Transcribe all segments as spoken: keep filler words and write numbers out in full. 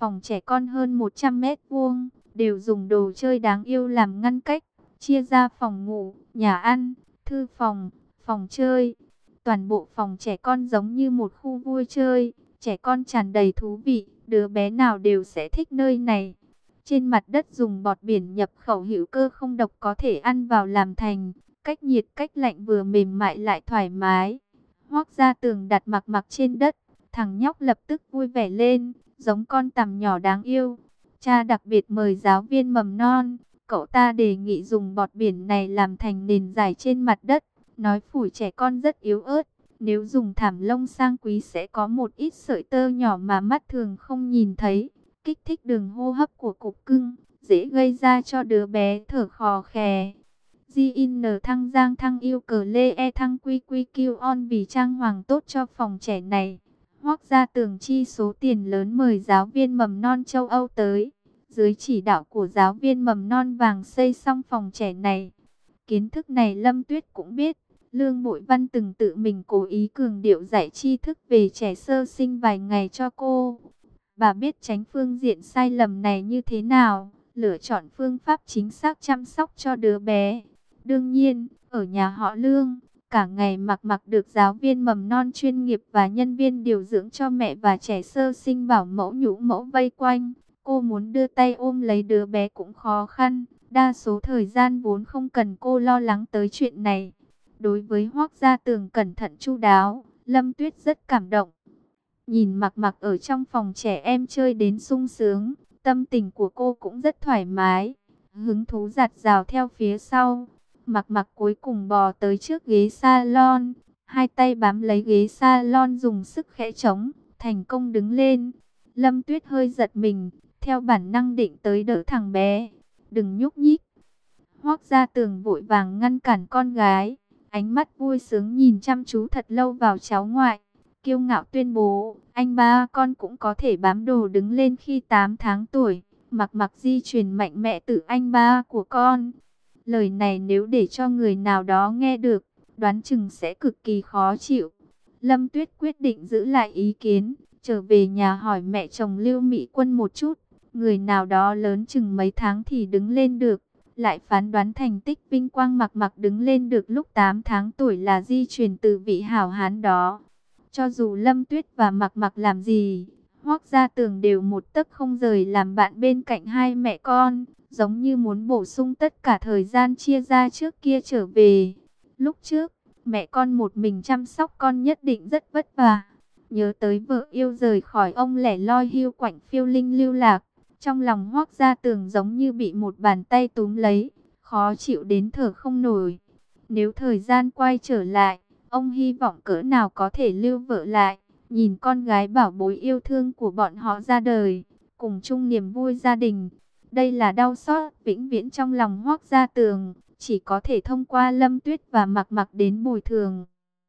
phòng trẻ con hơn một trăm mét vuông, đều dùng đồ chơi đáng yêu làm ngăn cách, chia ra phòng ngủ, nhà ăn, thư phòng, phòng chơi. Toàn bộ phòng trẻ con giống như một khu vui chơi, trẻ con tràn đầy thú vị, đứa bé nào đều sẽ thích nơi này. Trên mặt đất dùng bọt biển nhập khẩu hữu cơ không độc có thể ăn vào làm thành, cách nhiệt cách lạnh vừa mềm mại lại thoải mái. Hoác Gia Tường đặt Mặc Mặc trên đất, thằng nhóc lập tức vui vẻ lên, giống con tằm nhỏ đáng yêu. Cha đặc biệt mời giáo viên mầm non, cậu ta đề nghị dùng bọt biển này làm thành nền giải trên mặt đất, nói phủi trẻ con rất yếu ớt. Nếu dùng thảm lông sang quý sẽ có một ít sợi tơ nhỏ mà mắt thường không nhìn thấy, kích thích đường hô hấp của cục cưng, dễ gây ra cho đứa bé thở khò khè. gi en thăng giang thăng yêu cờ lê e thăng quy quy kiêu on vì trang hoàng tốt cho phòng trẻ này. Hoác Gia Tường chi số tiền lớn mời giáo viên mầm non châu Âu tới. Dưới chỉ đạo của giáo viên mầm non vàng xây xong phòng trẻ này. Kiến thức này Lâm Tuyết cũng biết. Lương Bội Văn từng tự mình cố ý cường điệu dạy tri thức về trẻ sơ sinh vài ngày cho cô. Bà biết tránh phương diện sai lầm này như thế nào, lựa chọn phương pháp chính xác chăm sóc cho đứa bé. Đương nhiên, ở nhà họ Lương, cả ngày Mặc Mặc được giáo viên mầm non chuyên nghiệp và nhân viên điều dưỡng cho mẹ và trẻ sơ sinh bảo mẫu nhũ mẫu vây quanh. Cô muốn đưa tay ôm lấy đứa bé cũng khó khăn, đa số thời gian vốn không cần cô lo lắng tới chuyện này. Đối với Hoác Gia Tường cẩn thận chu đáo, Lâm Tuyết rất cảm động. Nhìn Mặc Mặc ở trong phòng trẻ em chơi đến sung sướng, tâm tình của cô cũng rất thoải mái, hứng thú giạt rào theo phía sau. Mặc Mặc cuối cùng bò tới trước ghế salon, hai tay bám lấy ghế salon dùng sức khẽ chống, thành công đứng lên. Lâm Tuyết hơi giật mình, theo bản năng định tới đỡ thằng bé. Đừng nhúc nhích. Hoác Gia Tường vội vàng ngăn cản con gái, ánh mắt vui sướng nhìn chăm chú thật lâu vào cháu ngoại. Kiêu ngạo tuyên bố, anh ba con cũng có thể bám đồ đứng lên khi tám tháng tuổi. Mặc Mặc di truyền mạnh mẽ từ anh ba của con. Lời này nếu để cho người nào đó nghe được, đoán chừng sẽ cực kỳ khó chịu. Lâm Tuyết quyết định giữ lại ý kiến, trở về nhà hỏi mẹ chồng Lưu Mỹ Quân một chút. Người nào đó lớn chừng mấy tháng thì đứng lên được. Lại phán đoán thành tích vinh quang Mặc Mặc đứng lên được lúc tám tháng tuổi là di truyền từ vị hảo hán đó. Cho dù Lâm Tuyết và Mặc Mặc làm gì, Hoác Gia Tường đều một tấc không rời làm bạn bên cạnh hai mẹ con, giống như muốn bổ sung tất cả thời gian chia ra trước kia trở về. Lúc trước, mẹ con một mình chăm sóc con nhất định rất vất vả. Nhớ tới vợ yêu rời khỏi ông lẻ loi hiu quạnh phiêu linh lưu lạc, trong lòng Hoác Gia Tường giống như bị một bàn tay túm lấy, khó chịu đến thở không nổi. Nếu thời gian quay trở lại, ông hy vọng cỡ nào có thể lưu vợ lại, nhìn con gái bảo bối yêu thương của bọn họ ra đời, cùng chung niềm vui gia đình. Đây là đau xót vĩnh viễn trong lòng Hoác Gia Tường, chỉ có thể thông qua Lâm Tuyết và Mặc Mặc đến bồi thường.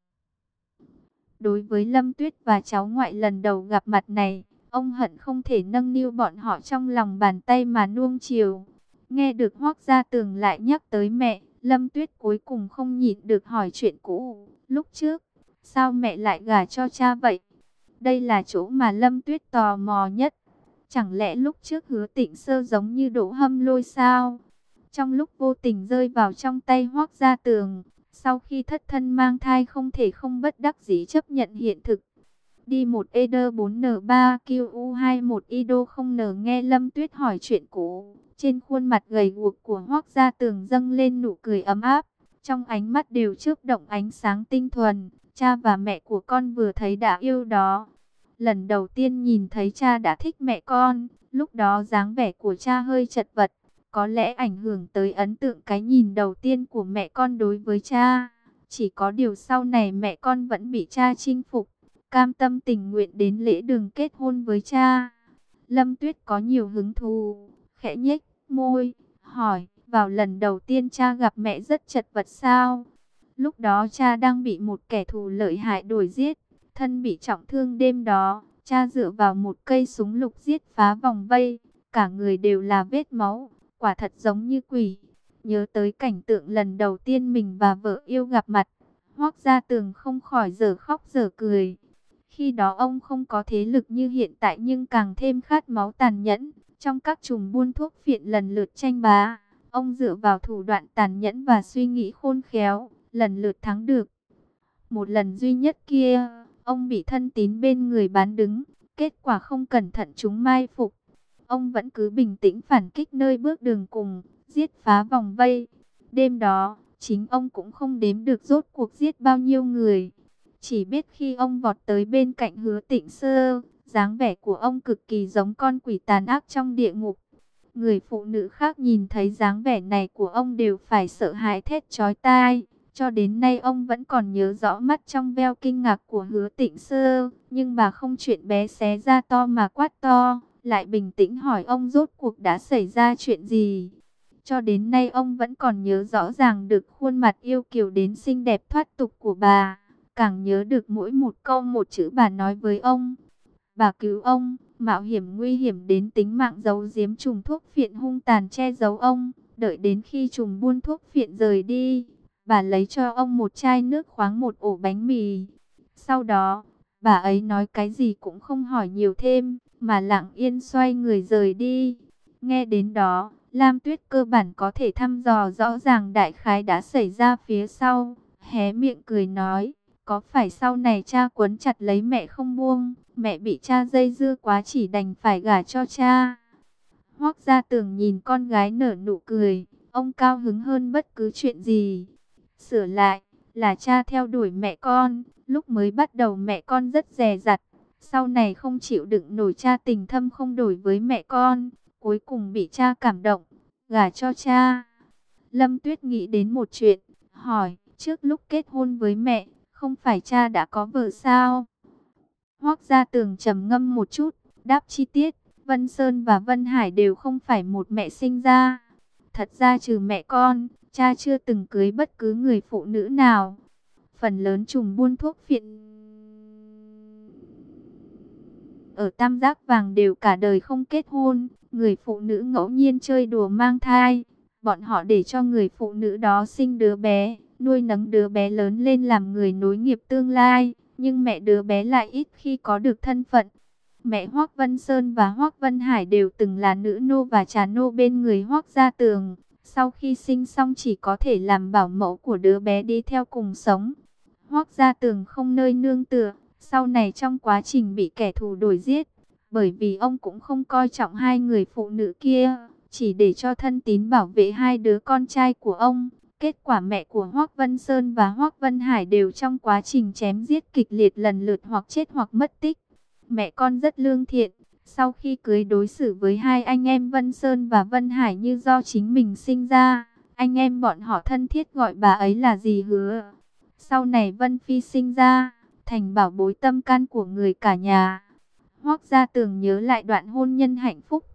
Đối với Lâm Tuyết và cháu ngoại lần đầu gặp mặt này, ông hận không thể nâng niu bọn họ trong lòng bàn tay mà nuông chiều. Nghe được Hoác Gia Tường lại nhắc tới mẹ, Lâm Tuyết cuối cùng không nhịn được hỏi chuyện cũ. Lúc trước, sao mẹ lại gả cho cha vậy? Đây là chỗ mà Lâm Tuyết tò mò nhất. Chẳng lẽ lúc trước Hứa Tịnh Sơ giống như Đỗ Hâm Lôi sao? Trong lúc vô tình rơi vào trong tay Hoác Gia Tường, sau khi thất thân mang thai không thể không bất đắc dĩ chấp nhận hiện thực. Đi một E D bốn N ba Q U hai một I D O không N nghe Lâm Tuyết hỏi chuyện cũ. Trên khuôn mặt gầy guộc của Hoác Gia Tường dâng lên nụ cười ấm áp. Trong ánh mắt đều chớp động ánh sáng tinh thuần. Cha và mẹ của con vừa thấy đã yêu đó. Lần đầu tiên nhìn thấy cha đã thích mẹ con. Lúc đó dáng vẻ của cha hơi chật vật. Có lẽ ảnh hưởng tới ấn tượng cái nhìn đầu tiên của mẹ con đối với cha. Chỉ có điều sau này mẹ con vẫn bị cha chinh phục, cam tâm tình nguyện đến lễ đường kết hôn với cha. Lâm Tuyết có nhiều hứng thú, khẽ nhếch môi, hỏi, vào lần đầu tiên cha gặp mẹ rất chật vật sao? Lúc đó cha đang bị một kẻ thù lợi hại đuổi giết, thân bị trọng thương đêm đó, cha dựa vào một cây súng lục giết phá vòng vây, cả người đều là vết máu, quả thật giống như quỷ. Nhớ tới cảnh tượng lần đầu tiên mình và vợ yêu gặp mặt, Hoác Gia Tường không khỏi dở khóc dở cười. Khi đó ông không có thế lực như hiện tại nhưng càng thêm khát máu tàn nhẫn. Trong các trùm buôn thuốc phiện lần lượt tranh bá, ông dựa vào thủ đoạn tàn nhẫn và suy nghĩ khôn khéo, lần lượt thắng được. Một lần duy nhất kia, ông bị thân tín bên người bán đứng, kết quả không cẩn thận chúng mai phục. Ông vẫn cứ bình tĩnh phản kích nơi bước đường cùng, giết phá vòng vây. Đêm đó, chính ông cũng không đếm được rốt cuộc giết bao nhiêu người. Chỉ biết khi ông vọt tới bên cạnh Hứa Tịnh Sơ, dáng vẻ của ông cực kỳ giống con quỷ tàn ác trong địa ngục. Người phụ nữ khác nhìn thấy dáng vẻ này của ông đều phải sợ hãi thét chói tai. Cho đến nay ông vẫn còn nhớ rõ mắt trong veo kinh ngạc của Hứa Tịnh Sơ. Nhưng bà không chuyện bé xé ra to mà quát to, lại bình tĩnh hỏi ông rốt cuộc đã xảy ra chuyện gì. Cho đến nay ông vẫn còn nhớ rõ ràng được khuôn mặt yêu kiều đến xinh đẹp thoát tục của bà. Càng nhớ được mỗi một câu một chữ bà nói với ông. Bà cứu ông, mạo hiểm nguy hiểm đến tính mạng giấu giếm trùm thuốc phiện hung tàn che giấu ông. Đợi đến khi trùm buôn thuốc phiện rời đi, bà lấy cho ông một chai nước khoáng một ổ bánh mì. Sau đó, bà ấy nói cái gì cũng không hỏi nhiều thêm, mà lặng yên xoay người rời đi. Nghe đến đó, Lam Tuyết cơ bản có thể thăm dò rõ ràng đại khái đã xảy ra phía sau. Hé miệng cười nói, có phải sau này cha quấn chặt lấy mẹ không buông, mẹ bị cha dây dưa quá chỉ đành phải gả cho cha. Hoắc Gia Tường nhìn con gái nở nụ cười, ông cao hứng hơn bất cứ chuyện gì. Sửa lại, là cha theo đuổi mẹ con, lúc mới bắt đầu mẹ con rất dè dặt, sau này không chịu đựng nổi cha tình thâm không đổi với mẹ con, cuối cùng bị cha cảm động, gả cho cha. Lâm Tuyết nghĩ đến một chuyện, hỏi, trước lúc kết hôn với mẹ, không phải cha đã có vợ sao? Hoắc Gia Tường trầm ngâm một chút, đáp chi tiết, Vân Sơn và Vân Hải đều không phải một mẹ sinh ra. Thật ra trừ mẹ con, cha chưa từng cưới bất cứ người phụ nữ nào. Phần lớn trùm buôn thuốc phiện ở Tam Giác Vàng đều cả đời không kết hôn. Người phụ nữ ngẫu nhiên chơi đùa mang thai, bọn họ để cho người phụ nữ đó sinh đứa bé, nuôi nấng đứa bé lớn lên làm người nối nghiệp tương lai. Nhưng mẹ đứa bé lại ít khi có được thân phận. Mẹ Hoắc Vân Sơn và Hoắc Vân Hải đều từng là nữ nô và trà nô bên người Hoắc Gia Tường. Sau khi sinh xong chỉ có thể làm bảo mẫu của đứa bé đi theo cùng sống. Hoắc Gia Tường không nơi nương tựa, sau này trong quá trình bị kẻ thù đuổi giết. Bởi vì ông cũng không coi trọng hai người phụ nữ kia, chỉ để cho thân tín bảo vệ hai đứa con trai của ông. Kết quả mẹ của Hoắc Vân Sơn và Hoắc Vân Hải đều trong quá trình chém giết kịch liệt lần lượt hoặc chết hoặc mất tích. Mẹ con rất lương thiện, sau khi cưới đối xử với hai anh em Vân Sơn và Vân Hải như do chính mình sinh ra. Anh em bọn họ thân thiết gọi bà ấy là dì Hứa. Sau này Vân Phi sinh ra, thành bảo bối tâm can của người cả nhà. Hoắc Gia Tường nhớ lại đoạn hôn nhân hạnh phúc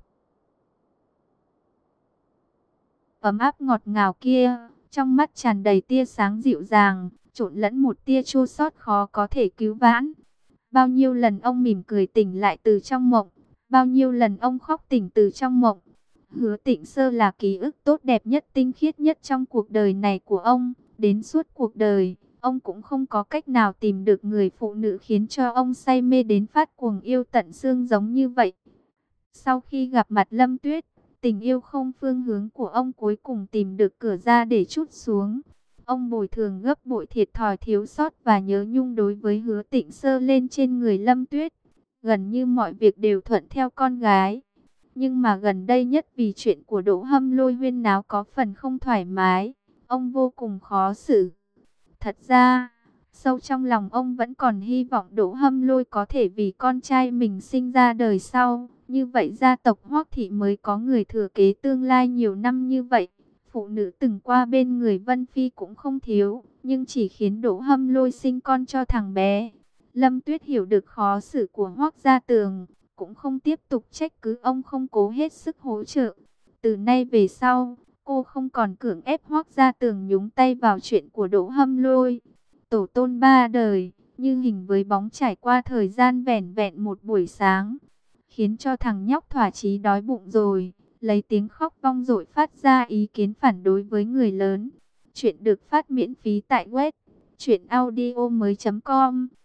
ấm áp ngọt ngào kia, trong mắt tràn đầy tia sáng dịu dàng, trộn lẫn một tia chua xót khó có thể cứu vãn. Bao nhiêu lần ông mỉm cười tỉnh lại từ trong mộng, bao nhiêu lần ông khóc tỉnh từ trong mộng. Hứa Tịnh Sơ là ký ức tốt đẹp nhất, tinh khiết nhất trong cuộc đời này của ông. Đến suốt cuộc đời, ông cũng không có cách nào tìm được người phụ nữ khiến cho ông say mê đến phát cuồng yêu tận xương giống như vậy. Sau khi gặp mặt Lâm Tuyết, tình yêu không phương hướng của ông cuối cùng tìm được cửa ra để trút xuống. Ông bồi thường gấp bội thiệt thòi thiếu sót và nhớ nhung đối với Hứa Tịnh Sơ lên trên người Lâm Tuyết. Gần như mọi việc đều thuận theo con gái. Nhưng mà gần đây nhất vì chuyện của Đỗ Hâm Lôi huyên náo có phần không thoải mái, ông vô cùng khó xử. Thật ra, sâu trong lòng ông vẫn còn hy vọng Đỗ Hâm Lôi có thể vì con trai mình sinh ra đời sau. Như vậy gia tộc Hoắc Thị mới có người thừa kế tương lai nhiều năm như vậy. Phụ nữ từng qua bên người Vân Phi cũng không thiếu, nhưng chỉ khiến Đỗ Hâm Lôi sinh con cho thằng bé. Lâm Tuyết hiểu được khó xử của Hoắc Gia Tường, cũng không tiếp tục trách cứ ông không cố hết sức hỗ trợ. Từ nay về sau, cô không còn cưỡng ép Hoắc Gia Tường nhúng tay vào chuyện của Đỗ Hâm Lôi. Tổ tôn ba đời, như hình với bóng trải qua thời gian vẻn vẹn một buổi sáng, khiến cho thằng nhóc thỏa chí đói bụng rồi, lấy tiếng khóc vang dội phát ra ý kiến phản đối với người lớn. Chuyện được phát miễn phí tại web truyện audio mới chấm com.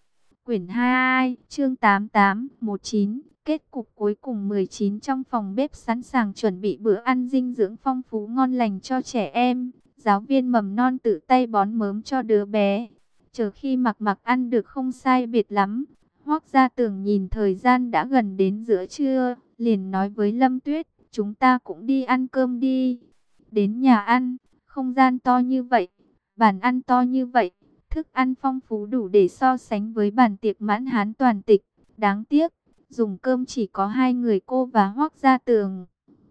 Quyển hai, chương tám tám, mười chín, kết cục cuối cùng mười chín. Trong phòng bếp sẵn sàng chuẩn bị bữa ăn dinh dưỡng phong phú ngon lành cho trẻ em. Giáo viên mầm non tự tay bón mớm cho đứa bé. Chờ khi Mặc Mặc ăn được không sai biệt lắm, Hoắc Gia Tường nhìn thời gian đã gần đến giữa trưa, liền nói với Lâm Tuyết, chúng ta cũng đi ăn cơm đi. Đến nhà ăn, không gian to như vậy, bàn ăn to như vậy, thức ăn phong phú đủ để so sánh với bàn tiệc mãn hán toàn tịch. Đáng tiếc, dùng cơm chỉ có hai người cô và Hoắc Gia Tường.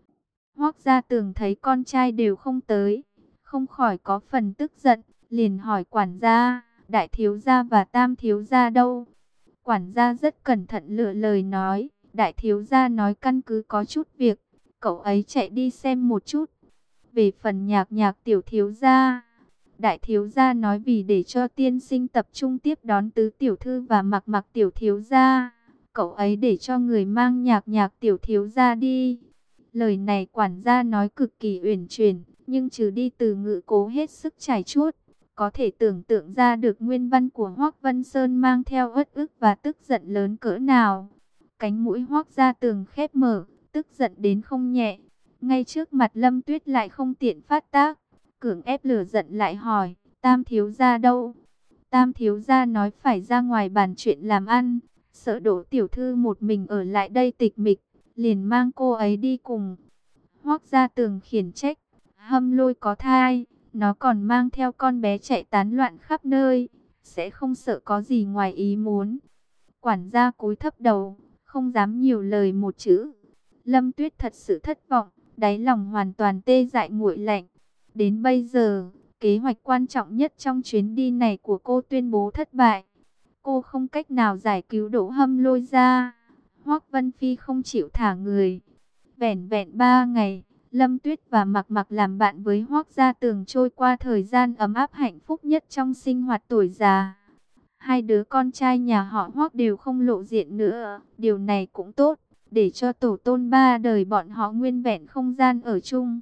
Hoắc Gia Tường thấy con trai đều không tới, không khỏi có phần tức giận, liền hỏi quản gia, đại thiếu gia và tam thiếu gia đâu? Quản gia rất cẩn thận lựa lời nói, đại thiếu gia nói căn cứ có chút việc, cậu ấy chạy đi xem một chút. Về phần Nhạc Nhạc tiểu thiếu gia, đại thiếu gia nói vì để cho tiên sinh tập trung tiếp đón tứ tiểu thư và Mặc Mặc tiểu thiếu gia, cậu ấy để cho người mang Nhạc Nhạc tiểu thiếu gia đi. Lời này quản gia nói cực kỳ uyển chuyển, nhưng trừ đi từ ngữ cố hết sức trải chuốt, có thể tưởng tượng ra được nguyên văn của Hoắc Vân Sơn mang theo uất ức và tức giận lớn cỡ nào. Cánh mũi Hoắc Gia Tường khép mở, tức giận đến không nhẹ. Ngay trước mặt Lâm Tuyết lại không tiện phát tác, cưỡng ép lửa giận lại hỏi, tam thiếu gia đâu? Tam thiếu gia nói phải ra ngoài bàn chuyện làm ăn, sợ Đỗ tiểu thư một mình ở lại đây tịch mịch, liền mang cô ấy đi cùng. Hoắc Gia Tường khiển trách, Hâm Lôi có thai, nó còn mang theo con bé chạy tán loạn khắp nơi, sẽ không sợ có gì ngoài ý muốn. Quản gia cúi thấp đầu, không dám nhiều lời một chữ. Lâm Tuyết thật sự thất vọng, đáy lòng hoàn toàn tê dại nguội lạnh. Đến bây giờ, kế hoạch quan trọng nhất trong chuyến đi này của cô tuyên bố thất bại. Cô không cách nào giải cứu Đỗ Hâm Lôi ra. Hoắc Vân Phi không chịu thả người. Vẻn vẹn ba ngày, Lâm Tuyết và Mặc Mặc làm bạn với Hoắc Gia Tường trôi qua thời gian ấm áp hạnh phúc nhất trong sinh hoạt tuổi già. Hai đứa con trai nhà họ Hoắc đều không lộ diện nữa, điều này cũng tốt, để cho tổ tôn ba đời bọn họ nguyên vẹn không gian ở chung.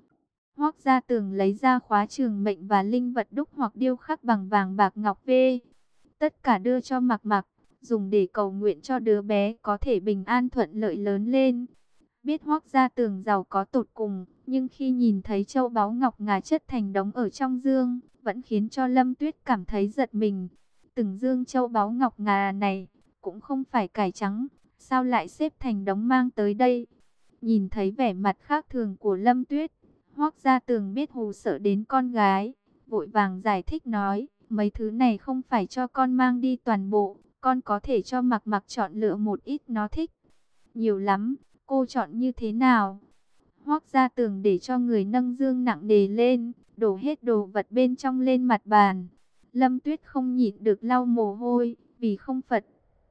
Hoắc Gia Tường lấy ra khóa trường mệnh và linh vật đúc hoặc điêu khắc bằng vàng bạc ngọc vê. Tất cả đưa cho Mặc Mặc, dùng để cầu nguyện cho đứa bé có thể bình an thuận lợi lớn lên. Biết Hoắc Gia Tường giàu có tột cùng, nhưng khi nhìn thấy châu báu ngọc ngà chất thành đống ở trong dương, vẫn khiến cho Lâm Tuyết cảm thấy giật mình. Từng dương châu báu ngọc ngà này, cũng không phải cải trắng, sao lại xếp thành đống mang tới đây? Nhìn thấy vẻ mặt khác thường của Lâm Tuyết, Hoắc Gia Tường biết hù sợ đến con gái, vội vàng giải thích nói, mấy thứ này không phải cho con mang đi toàn bộ, con có thể cho Mặc Mặc chọn lựa một ít nó thích. Nhiều lắm, cô chọn như thế nào? Hoắc Gia Tường để cho người nâng dương nặng nề lên, đổ hết đồ vật bên trong lên mặt bàn. Lâm Tuyết không nhịn được lau mồ hôi, vì không phật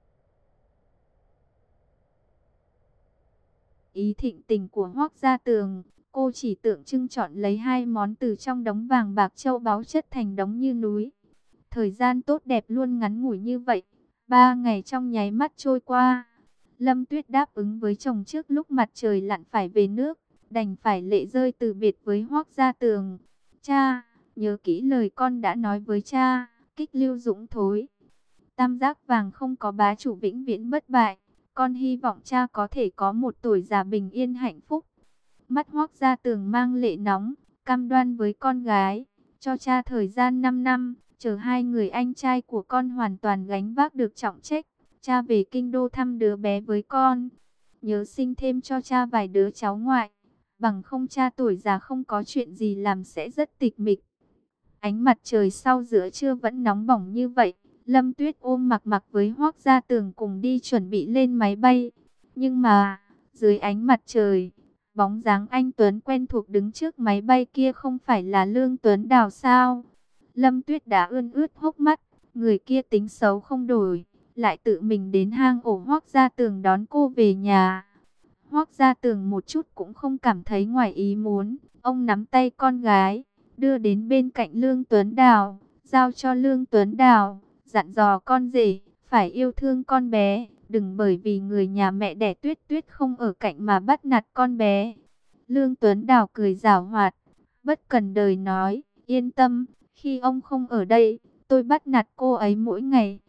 ý thịnh tình của Hoắc Gia Tường, cô chỉ tượng trưng chọn lấy hai món từ trong đống vàng bạc châu báu chất thành đống như núi. Thời gian tốt đẹp luôn ngắn ngủi như vậy, ba ngày trong nháy mắt trôi qua. Lâm Tuyết đáp ứng với chồng trước lúc mặt trời lặn phải về nước, đành phải lệ rơi từ biệt với Hoắc Gia Tường. Cha, nhớ kỹ lời con đã nói với cha, kích lưu dũng thối. Tam giác vàng không có bá chủ vĩnh viễn bất bại. Con hy vọng cha có thể có một tuổi già bình yên hạnh phúc. Mắt Hoắc Gia Tường mang lệ nóng, cam đoan với con gái, cho cha thời gian năm năm, chờ hai người anh trai của con hoàn toàn gánh vác được trọng trách. Cha về kinh đô thăm đứa bé với con. Nhớ sinh thêm cho cha vài đứa cháu ngoại. Bằng không cha tuổi già không có chuyện gì làm sẽ rất tịch mịch. Ánh mặt trời sau giữa trưa vẫn nóng bỏng như vậy. Lâm Tuyết ôm Mặc Mặc với Hoắc Gia Tường cùng đi chuẩn bị lên máy bay. Nhưng mà, dưới ánh mặt trời, bóng dáng anh Tuấn quen thuộc đứng trước máy bay kia không phải là Lương Tuấn Đào sao? Lâm Tuyết đã ươn ướt hốc mắt, người kia tính xấu không đổi, lại tự mình đến hang ổ Hoắc Gia Tường đón cô về nhà. Hoắc Gia Tường một chút cũng không cảm thấy ngoài ý muốn, ông nắm tay con gái, đưa đến bên cạnh Lương Tuấn Đào, giao cho Lương Tuấn Đào, dặn dò con rể, phải yêu thương con bé, đừng bởi vì người nhà mẹ đẻ Tuyết Tuyết không ở cạnh mà bắt nạt con bé. Lương Tuấn Đào cười giảo hoạt, bất cần đời nói, yên tâm, khi ông không ở đây, tôi bắt nạt cô ấy mỗi ngày.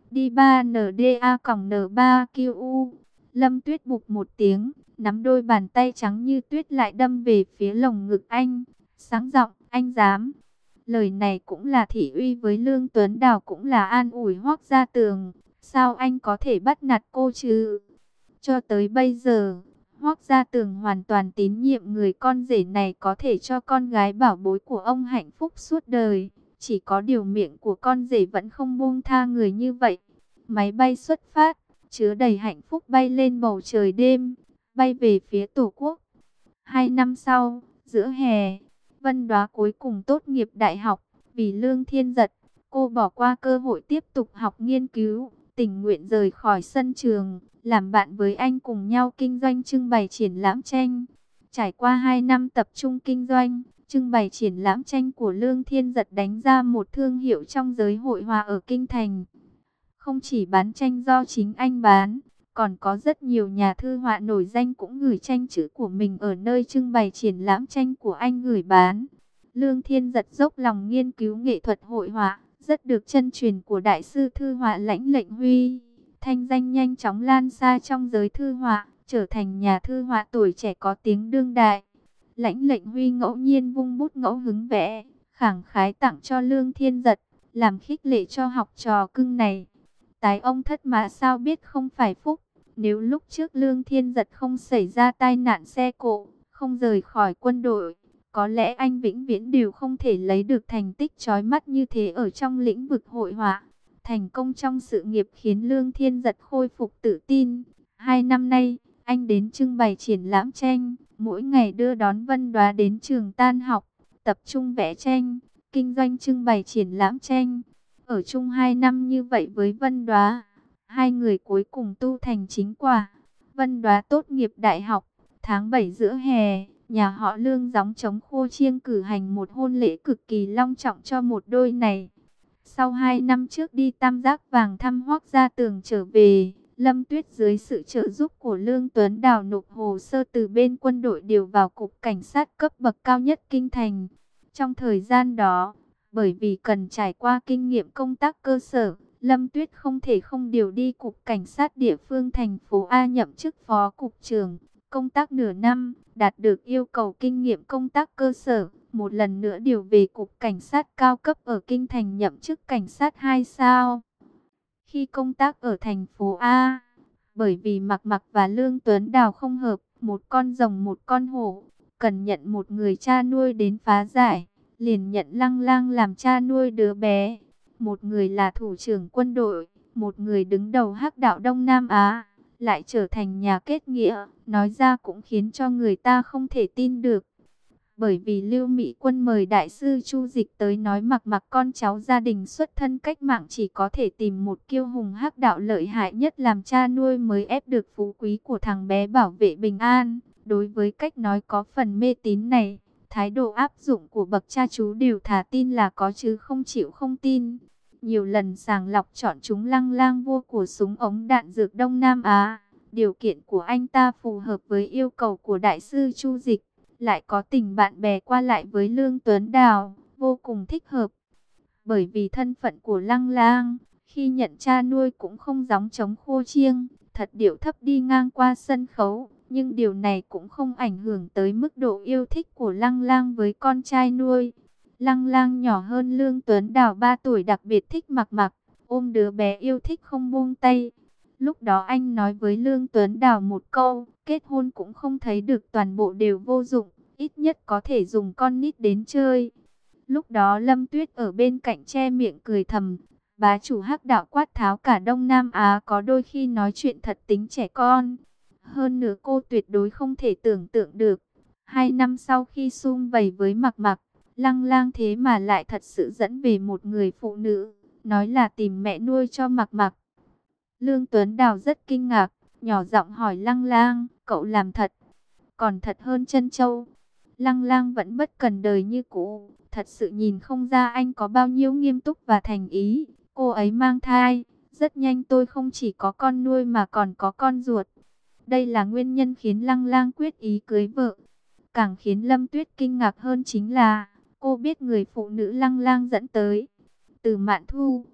đi ba N D A N ba Q U. Lâm Tuyết bụp một tiếng, nắm đôi bàn tay trắng như tuyết lại đâm về phía lồng ngực anh, sáng giọng, anh dám. Lời này cũng là thị uy với Lương Tuấn Đào, cũng là an ủi Hoắc Gia Tường. Sao anh có thể bắt nạt cô chứ? Cho tới bây giờ, Hoắc Gia Tường hoàn toàn tín nhiệm người con rể này có thể cho con gái bảo bối của ông hạnh phúc suốt đời. Chỉ có điều miệng của con rể vẫn không buông tha người như vậy. Máy bay xuất phát, chứa đầy hạnh phúc bay lên bầu trời đêm, bay về phía Tổ quốc. Hai năm sau, giữa hè, Vân Đóa cuối cùng tốt nghiệp đại học. Vì Lương Thiên Giật, cô bỏ qua cơ hội tiếp tục học nghiên cứu, tình nguyện rời khỏi sân trường, làm bạn với anh cùng nhau kinh doanh trưng bày triển lãm tranh. Trải qua hai năm tập trung kinh doanh, trưng bày triển lãm tranh của Lương Thiên Giật đánh ra một thương hiệu trong giới hội họa ở Kinh Thành. Không chỉ bán tranh do chính anh bán, còn có rất nhiều nhà thư họa nổi danh cũng gửi tranh chữ của mình ở nơi trưng bày triển lãm tranh của anh gửi bán. Lương Thiên Giật dốc lòng nghiên cứu nghệ thuật hội họa, rất được chân truyền của đại sư thư họa Lãnh Lệnh Huy. Thanh danh nhanh chóng lan xa trong giới thư họa, trở thành nhà thư họa tuổi trẻ có tiếng đương đại. Lãnh Lệnh Huy ngẫu nhiên vung bút ngẫu hứng vẽ, khẳng khái tặng cho Lương Thiên Giật, làm khích lệ cho học trò cưng này. Tái ông thất mà sao biết không phải phúc, nếu lúc trước Lương Thiên Giật không xảy ra tai nạn xe cộ, không rời khỏi quân đội, có lẽ anh vĩnh viễn đều không thể lấy được thành tích chói mắt như thế ở trong lĩnh vực hội họa. Thành công trong sự nghiệp khiến Lương Thiên Giật khôi phục tự tin. Hai năm nay, anh đến trưng bày triển lãm tranh, mỗi ngày đưa đón Vân Đóa đến trường tan học, tập trung vẽ tranh, kinh doanh trưng bày triển lãm tranh. Ở chung hai năm như vậy với Vân Đóa, hai người cuối cùng tu thành chính quả. Vân Đóa tốt nghiệp đại học, tháng bảy giữa hè, nhà họ Lương gióng trống khô chiêng cử hành một hôn lễ cực kỳ long trọng cho một đôi này. Sau hai năm trước đi Tam Giác Vàng thăm Hoắc Gia Tường trở về, Lâm Tuyết dưới sự trợ giúp của Lương Tuấn Đào nộp hồ sơ từ bên quân đội điều vào cục cảnh sát cấp bậc cao nhất Kinh Thành. Trong thời gian đó, bởi vì cần trải qua kinh nghiệm công tác cơ sở, Lâm Tuyết không thể không điều đi cục cảnh sát địa phương thành phố A nhậm chức phó cục trưởng. Công tác nửa năm, đạt được yêu cầu kinh nghiệm công tác cơ sở, một lần nữa điều về cục cảnh sát cao cấp ở Kinh Thành nhậm chức cảnh sát hai sao. Khi công tác ở thành phố A, bởi vì Mạc Mạc và Lương Tuấn Đào không hợp, một con rồng một con hổ, cần nhận một người cha nuôi đến phá giải, liền nhận Lăng Lang làm cha nuôi đứa bé. Một người là thủ trưởng quân đội, một người đứng đầu Hắc đạo Đông Nam Á, lại trở thành nhà kết nghĩa, nói ra cũng khiến cho người ta không thể tin được. Bởi vì Lưu Mỹ Quân mời đại sư Chu Dịch tới nói Mạc Mạc con cháu gia đình xuất thân cách mạng chỉ có thể tìm một kiêu hùng Hắc đạo lợi hại nhất làm cha nuôi mới ép được phú quý của thằng bé bảo vệ bình an. Đối với cách nói có phần mê tín này, thái độ áp dụng của bậc cha chú đều thà tin là có chứ không chịu không tin. Nhiều lần sàng lọc chọn chúng Lăng Lang vua của súng ống đạn dược Đông Nam Á. Điều kiện của anh ta phù hợp với yêu cầu của đại sư Chu Dịch, lại có tình bạn bè qua lại với Lương Tuấn Đào, vô cùng thích hợp. Bởi vì thân phận của Lăng Lang, khi nhận cha nuôi cũng không gióng trống khô chiêng, thật điệu thấp đi ngang qua sân khấu. Nhưng điều này cũng không ảnh hưởng tới mức độ yêu thích của Lăng Lang với con trai nuôi. Lăng Lang nhỏ hơn Lương Tuấn Đào ba tuổi, đặc biệt thích Mạc Mạc, ôm đứa bé yêu thích không buông tay. Lúc đó anh nói với Lương Tuấn Đào một câu, kết hôn cũng không thấy được, toàn bộ đều vô dụng, ít nhất có thể dùng con nít đến chơi. Lúc đó Lâm Tuyết ở bên cạnh che miệng cười thầm, bá chủ Hắc đạo quát tháo cả Đông Nam Á có đôi khi nói chuyện thật tính trẻ con. Hơn nữa cô tuyệt đối không thể tưởng tượng được, hai năm sau khi sum vầy với Mạc Mạc, Lăng Lang thế mà lại thật sự dẫn về một người phụ nữ, nói là tìm mẹ nuôi cho Mạc Mạc. Lương Tuấn Đào rất kinh ngạc, nhỏ giọng hỏi Lăng Lang, cậu làm thật, còn thật hơn Trân Châu. Lăng Lang vẫn bất cần đời như cũ, thật sự nhìn không ra anh có bao nhiêu nghiêm túc và thành ý. Cô ấy mang thai, rất nhanh tôi không chỉ có con nuôi mà còn có con ruột. Đây là nguyên nhân khiến Lăng Lang quyết ý cưới vợ. Càng khiến Lâm Tuyết kinh ngạc hơn chính là, cô biết người phụ nữ Lăng Lang dẫn tới, Từ Mạn Thu.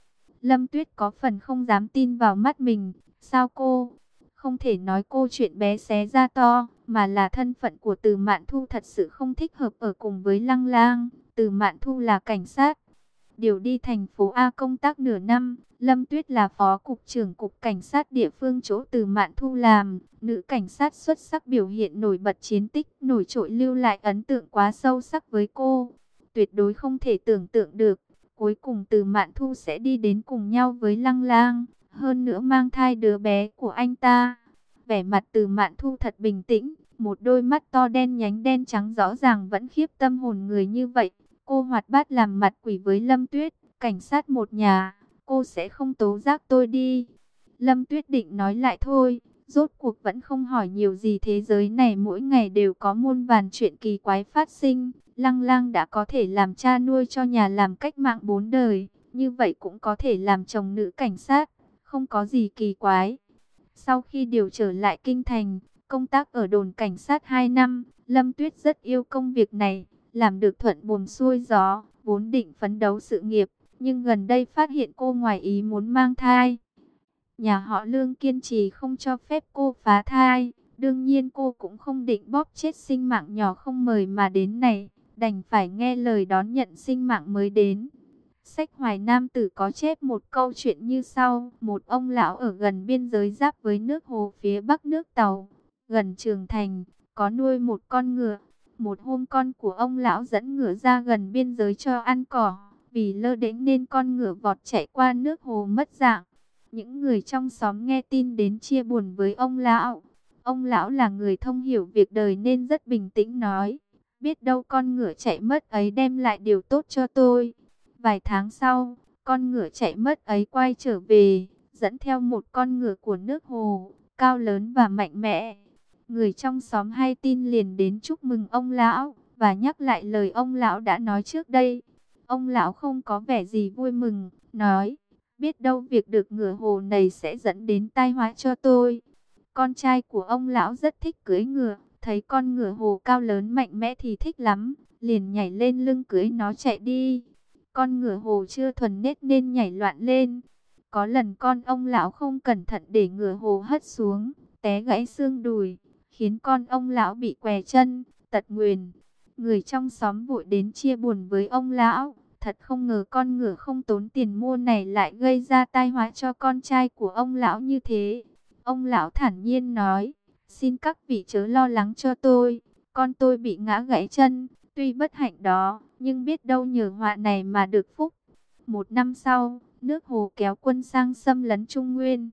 Lâm Tuyết có phần không dám tin vào mắt mình. Sao cô? Không thể nói cô chuyện bé xé ra to, mà là thân phận của Từ Mạn Thu thật sự không thích hợp ở cùng với Lăng Lang. Từ Mạn Thu là cảnh sát, điều đi thành phố A công tác nửa năm. Lâm Tuyết là phó cục trưởng cục cảnh sát địa phương chỗ Từ Mạn Thu làm. Nữ cảnh sát xuất sắc biểu hiện nổi bật chiến tích, nổi trội lưu lại ấn tượng quá sâu sắc với cô. Tuyệt đối không thể tưởng tượng được, cuối cùng Từ Mạn Thu sẽ đi đến cùng nhau với Lăng Lang, hơn nữa mang thai đứa bé của anh ta. Vẻ mặt Từ Mạn Thu thật bình tĩnh, một đôi mắt to đen nhánh đen trắng rõ ràng vẫn khiếp tâm hồn người như vậy. Cô hoạt bát làm mặt quỷ với Lâm Tuyết, cảnh sát một nhà, cô sẽ không tố giác tôi đi. Lâm Tuyết định nói lại thôi, rốt cuộc vẫn không hỏi nhiều gì, thế giới này mỗi ngày đều có muôn vàn chuyện kỳ quái phát sinh. Lăng Lang đã có thể làm cha nuôi cho nhà làm cách mạng bốn đời, như vậy cũng có thể làm chồng nữ cảnh sát, không có gì kỳ quái. Sau khi điều trở lại kinh thành, công tác ở đồn cảnh sát hai năm, Lâm Tuyết rất yêu công việc này, làm được thuận buồm xuôi gió, vốn định phấn đấu sự nghiệp, nhưng gần đây phát hiện cô ngoài ý muốn mang thai. Nhà họ Lương kiên trì không cho phép cô phá thai, đương nhiên cô cũng không định bóp chết sinh mạng nhỏ không mời mà đến này, đành phải nghe lời đón nhận sinh mạng mới đến. Sách Hoài Nam Tử có chép một câu chuyện như sau: một ông lão ở gần biên giới giáp với nước Hồ phía bắc nước Tàu, gần Trường Thành, có nuôi một con ngựa. Một hôm con của ông lão dẫn ngựa ra gần biên giới cho ăn cỏ, vì lơ đễnh nên con ngựa vọt chạy qua nước Hồ mất dạng. Những người trong xóm nghe tin đến chia buồn với ông lão. Ông lão là người thông hiểu việc đời nên rất bình tĩnh nói: biết đâu con ngựa chạy mất ấy đem lại điều tốt cho tôi. Vài tháng sau, con ngựa chạy mất ấy quay trở về, dẫn theo một con ngựa của nước Hồ, cao lớn và mạnh mẽ. Người trong xóm hay tin liền đến chúc mừng ông lão, và nhắc lại lời ông lão đã nói trước đây. Ông lão không có vẻ gì vui mừng, nói: biết đâu việc được ngựa Hồ này sẽ dẫn đến tai họa cho tôi. Con trai của ông lão rất thích cưỡi ngựa, thấy con ngựa Hồ cao lớn mạnh mẽ thì thích lắm, liền nhảy lên lưng cưỡi nó chạy đi. Con ngựa Hồ chưa thuần nết nên nhảy loạn lên. Có lần con ông lão không cẩn thận để ngựa Hồ hất xuống, té gãy xương đùi, khiến con ông lão bị què chân, tật nguyền. Người trong xóm vội đến chia buồn với ông lão. Thật không ngờ con ngựa không tốn tiền mua này lại gây ra tai họa cho con trai của ông lão như thế. Ông lão thản nhiên nói: xin các vị chớ lo lắng cho tôi, con tôi bị ngã gãy chân, tuy bất hạnh đó, nhưng biết đâu nhờ họa này mà được phúc. Một năm sau, nước Hồ kéo quân sang xâm lấn Trung Nguyên.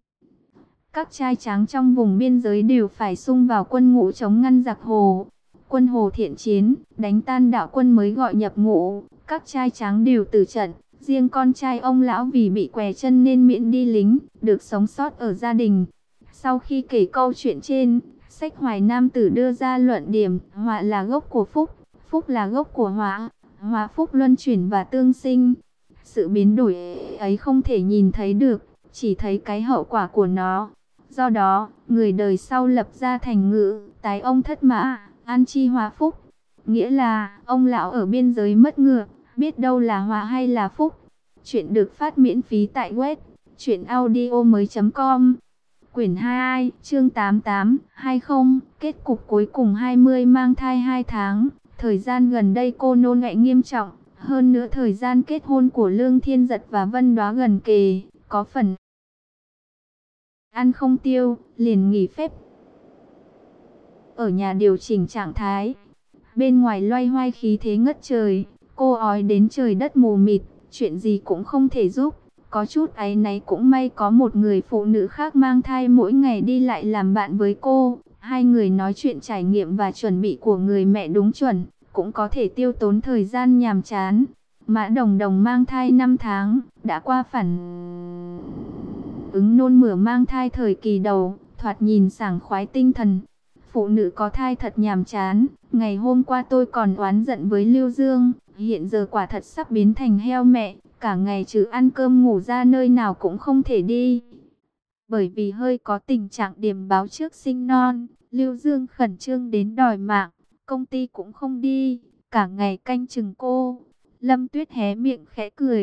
Các trai tráng trong vùng biên giới đều phải xung vào quân ngũ chống ngăn giặc Hồ. Quân Hồ thiện chiến, đánh tan đạo quân mới gọi nhập ngũ. Các trai tráng đều tử trận. Riêng con trai ông lão vì bị què chân nên miễn đi lính, được sống sót ở gia đình. Sau khi kể câu chuyện trên, sách Hoài Nam Tử đưa ra luận điểm: họa là gốc của phúc, phúc là gốc của họa, họa phúc luân chuyển và tương sinh. Sự biến đổi ấy không thể nhìn thấy được, chỉ thấy cái hậu quả của nó. Do đó, người đời sau lập ra thành ngữ: tái ông thất mã, an chi họa phúc. Nghĩa là, ông lão ở biên giới mất ngựa, biết đâu là họa hay là phúc. Chuyện được phát miễn phí tại web truyện audio mới chấm com. Quyển hai, chương tám mươi tám, hai mươi, kết cục cuối cùng hai mươi mang thai hai tháng. Thời gian gần đây cô nôn ngại nghiêm trọng, hơn nữa thời gian kết hôn của Lương Thiên Giật và Vân Đóa gần kề, có phần ăn không tiêu, liền nghỉ phép ở nhà điều chỉnh trạng thái. Bên ngoài loay hoay khí thế ngất trời, cô ói đến trời đất mù mịt, chuyện gì cũng không thể giúp. Có chút áy náy cũng may có một người phụ nữ khác mang thai mỗi ngày đi lại làm bạn với cô. Hai người nói chuyện trải nghiệm và chuẩn bị của người mẹ đúng chuẩn, cũng có thể tiêu tốn thời gian nhàm chán. Mã Đồng Đồng mang thai năm tháng, đã qua phản ứng nôn mửa mang thai thời kỳ đầu, thoạt nhìn sảng khoái tinh thần. Phụ nữ có thai thật nhàm chán, ngày hôm qua tôi còn oán giận với Lưu Dương, hiện giờ quả thật sắp biến thành heo mẹ, cả ngày trừ ăn cơm ngủ ra nơi nào cũng không thể đi. Bởi vì hơi có tình trạng điềm báo trước sinh non, Lưu Dương khẩn trương đến đòi mạng, công ty cũng không đi, cả ngày canh chừng cô. Lâm Tuyết hé miệng khẽ cười,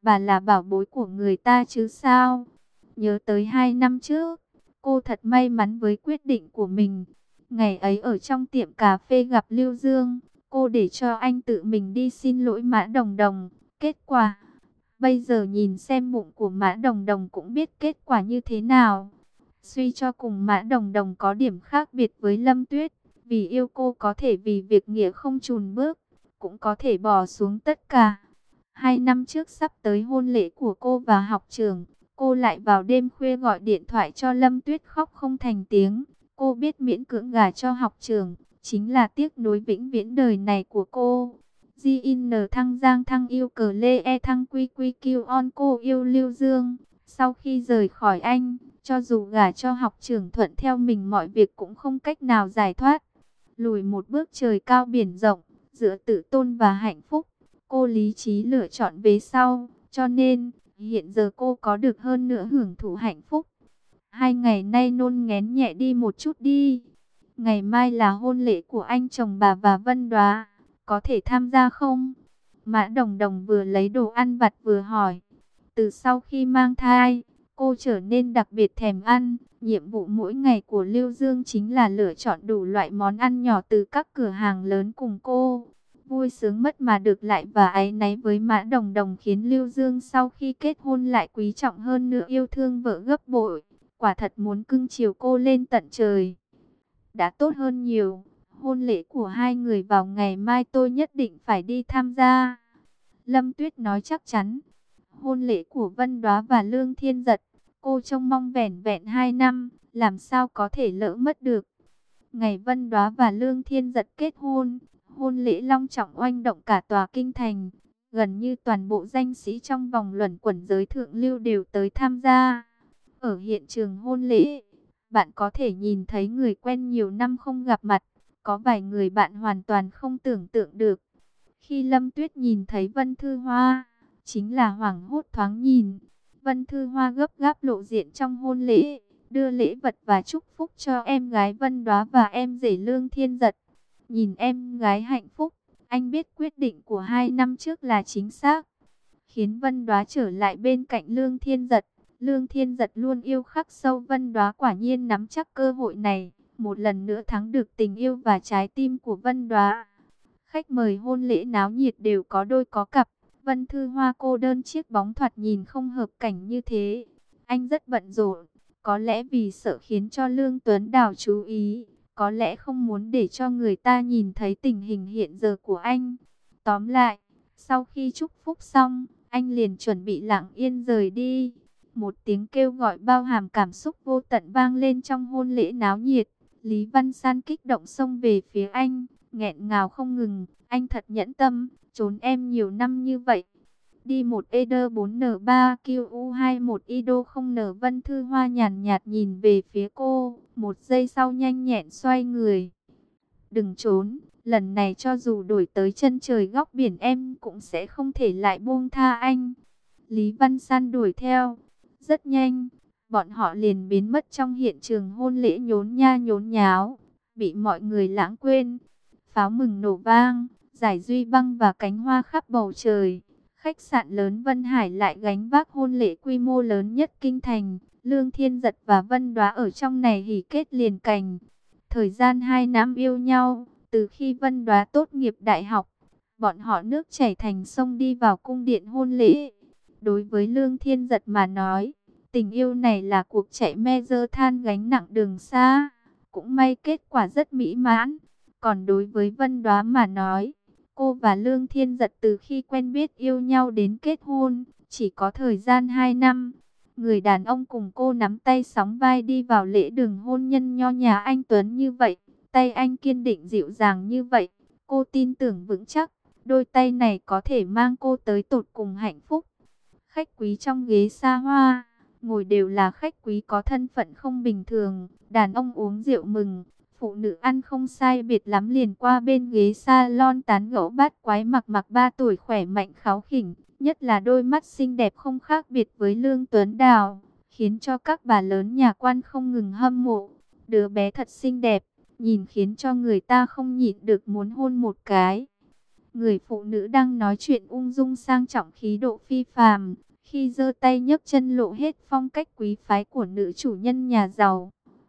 bà là bảo bối của người ta chứ sao. Nhớ tới hai năm trước, cô thật may mắn với quyết định của mình. Ngày ấy ở trong tiệm cà phê gặp Lưu Dương, cô để cho anh tự mình đi xin lỗi Mã Đồng Đồng. Kết quả, bây giờ nhìn xem bụng của Mã Đồng Đồng cũng biết kết quả như thế nào. Suy cho cùng Mã Đồng Đồng có điểm khác biệt với Lâm Tuyết. Vì yêu cô có thể vì việc nghĩa không chùn bước, cũng có thể bỏ xuống tất cả. Hai năm trước sắp tới hôn lễ của cô và học trưởng, cô lại vào đêm khuya gọi điện thoại cho Lâm Tuyết khóc không thành tiếng. Cô biết miễn cưỡng gả cho học trưởng, chính là tiếc nối vĩnh viễn đời này của cô. gi en thăng Giang thăng yêu cờ lê e thăng quy quy kiêu on cô yêu Lưu Dương. Sau khi rời khỏi anh, cho dù gả cho học trưởng thuận theo mình mọi việc cũng không cách nào giải thoát. Lùi một bước trời cao biển rộng, giữa tự tôn và hạnh phúc, cô lý trí lựa chọn về sau, cho nên hiện giờ cô có được hơn nữa hưởng thụ hạnh phúc. Hai ngày nay nôn nghén nhẹ đi một chút đi. Ngày mai là hôn lễ của anh chồng bà và Vân Đoá, có thể tham gia không? Mã Đồng Đồng vừa lấy đồ ăn vặt vừa hỏi. Từ sau khi mang thai, cô trở nên đặc biệt thèm ăn. Nhiệm vụ mỗi ngày của Lưu Dương chính là lựa chọn đủ loại món ăn nhỏ từ các cửa hàng lớn cùng cô. Vui sướng mất mà được lại và áy náy với Mã Đồng Đồng khiến Lưu Dương sau khi kết hôn lại quý trọng hơn nữa yêu thương vợ gấp bội. Quả thật muốn cưng chiều cô lên tận trời. Đã tốt hơn nhiều. Hôn lễ của hai người vào ngày mai tôi nhất định phải đi tham gia. Lâm Tuyết nói chắc chắn. Hôn lễ của Vân Đoá và Lương Thiên Giật, cô trông mong vẻn vẹn hai năm, làm sao có thể lỡ mất được. Ngày Vân Đoá và Lương Thiên Giật kết hôn, hôn lễ long trọng oanh động cả tòa kinh thành. Gần như toàn bộ danh sĩ trong vòng luẩn quẩn giới thượng lưu đều tới tham gia. Ở hiện trường hôn lễ, bạn có thể nhìn thấy người quen nhiều năm không gặp mặt, có vài người bạn hoàn toàn không tưởng tượng được. Khi Lâm Tuyết nhìn thấy Vân Thư Hoa, chính là hoảng hốt thoáng nhìn. Vân Thư Hoa gấp gáp lộ diện trong hôn lễ, đưa lễ vật và chúc phúc cho em gái Vân Đoá và em rể Lương Thiên Giật. Nhìn em gái hạnh phúc, anh biết quyết định của hai năm trước là chính xác. Khiến Vân Đoá trở lại bên cạnh Lương Thiên Giật. Lương Thiên Giật luôn yêu khắc sâu Vân Đoá, quả nhiên nắm chắc cơ hội này, một lần nữa thắng được tình yêu và trái tim của Vân Đoá. Khách mời hôn lễ náo nhiệt đều có đôi có cặp. Vân Thư Hoa cô đơn chiếc bóng thoạt nhìn không hợp cảnh như thế. Anh rất bận rộn, có lẽ vì sợ khiến cho Lương Tuấn Đào chú ý, có lẽ không muốn để cho người ta nhìn thấy tình hình hiện giờ của anh. Tóm lại, sau khi chúc phúc xong, anh liền chuẩn bị lặng yên rời đi. Một tiếng kêu gọi bao hàm cảm xúc vô tận vang lên trong hôn lễ náo nhiệt. Lý Văn San kích động xông về phía anh, nghẹn ngào không ngừng. Anh thật nhẫn tâm, trốn em nhiều năm như vậy. Đi một E D bốn N ba Q U hai một I D O không N. Vân Thư Hoa nhàn nhạt nhìn về phía cô, một giây sau nhanh nhẹn xoay người. Đừng trốn, lần này cho dù đổi tới chân trời góc biển em cũng sẽ không thể lại buông tha anh. Lý Văn San đuổi theo. Rất nhanh, bọn họ liền biến mất trong hiện trường hôn lễ nhốn nha nhốn nháo, bị mọi người lãng quên. Pháo mừng nổ vang, giải duy băng và cánh hoa khắp bầu trời. Khách sạn lớn Vân Hải lại gánh vác hôn lễ quy mô lớn nhất kinh thành. Lương Thiên Giật và Vân Đoá ở trong này hỉ kết liền cành. Thời gian hai năm yêu nhau, từ khi Vân Đoá tốt nghiệp đại học, bọn họ nước chảy thành sông đi vào cung điện hôn lễ. Đối với Lương Thiên Giật mà nói, tình yêu này là cuộc chạy me dơ than gánh nặng đường xa. Cũng may kết quả rất mỹ mãn. Còn đối với Vân Đoá mà nói, cô và Lương Thiên Giật từ khi quen biết yêu nhau đến kết hôn, chỉ có thời gian hai năm. Người đàn ông cùng cô nắm tay sóng vai đi vào lễ đường hôn nhân nho nhã anh tuấn như vậy. Tay anh kiên định dịu dàng như vậy. Cô tin tưởng vững chắc, đôi tay này có thể mang cô tới tột cùng hạnh phúc. Khách quý trong ghế xa hoa, ngồi đều là khách quý có thân phận không bình thường. Đàn ông uống rượu mừng, phụ nữ ăn không sai biệt lắm liền qua bên ghế salon tán gẫu bát quái. Mặc mặc ba tuổi khỏe mạnh kháu khỉnh, nhất là đôi mắt xinh đẹp không khác biệt với Lương Tuấn Đào, khiến cho các bà lớn nhà quan không ngừng hâm mộ. Đứa bé thật xinh đẹp, nhìn khiến cho người ta không nhịn được muốn hôn một cái. Người phụ nữ đang nói chuyện ung dung sang trọng khí độ phi phàm, khi giơ tay nhấc chân lộ hết phong cách quý phái của nữ chủ nhân nhà giàu.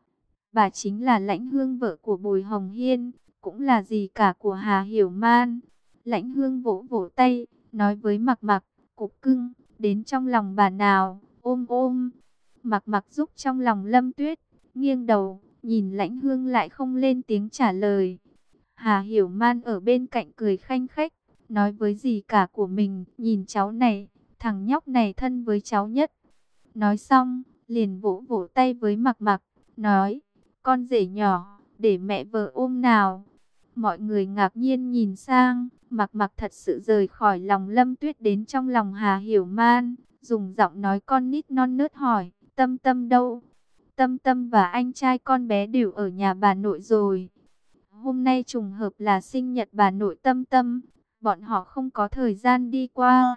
Bà chính là Lãnh Hương, vợ của Bùi Hồng Hiên, cũng là dì cả của Hà Hiểu Man. Lãnh Hương vỗ vỗ tay, nói với Mặc Mặc, cục cưng, đến trong lòng bà nào, ôm ôm. Mặc Mặc giúp trong lòng Lâm Tuyết, nghiêng đầu, nhìn Lãnh Hương lại không lên tiếng trả lời. Hà Hiểu Man ở bên cạnh cười khanh khách, nói với dì cả của mình, nhìn cháu này, thằng nhóc này thân với cháu nhất. Nói xong, liền vỗ vỗ tay với Mặc Mặc, nói, con rể nhỏ, để mẹ vợ ôm nào. Mọi người ngạc nhiên nhìn sang, Mặc Mặc thật sự rời khỏi lòng Lâm Tuyết đến trong lòng Hà Hiểu Man, dùng giọng nói con nít non nớt hỏi, Tâm Tâm đâu? Tâm Tâm và anh trai con bé đều ở nhà bà nội rồi. Hôm nay trùng hợp là sinh nhật bà nội Tâm Tâm, bọn họ không có thời gian đi qua.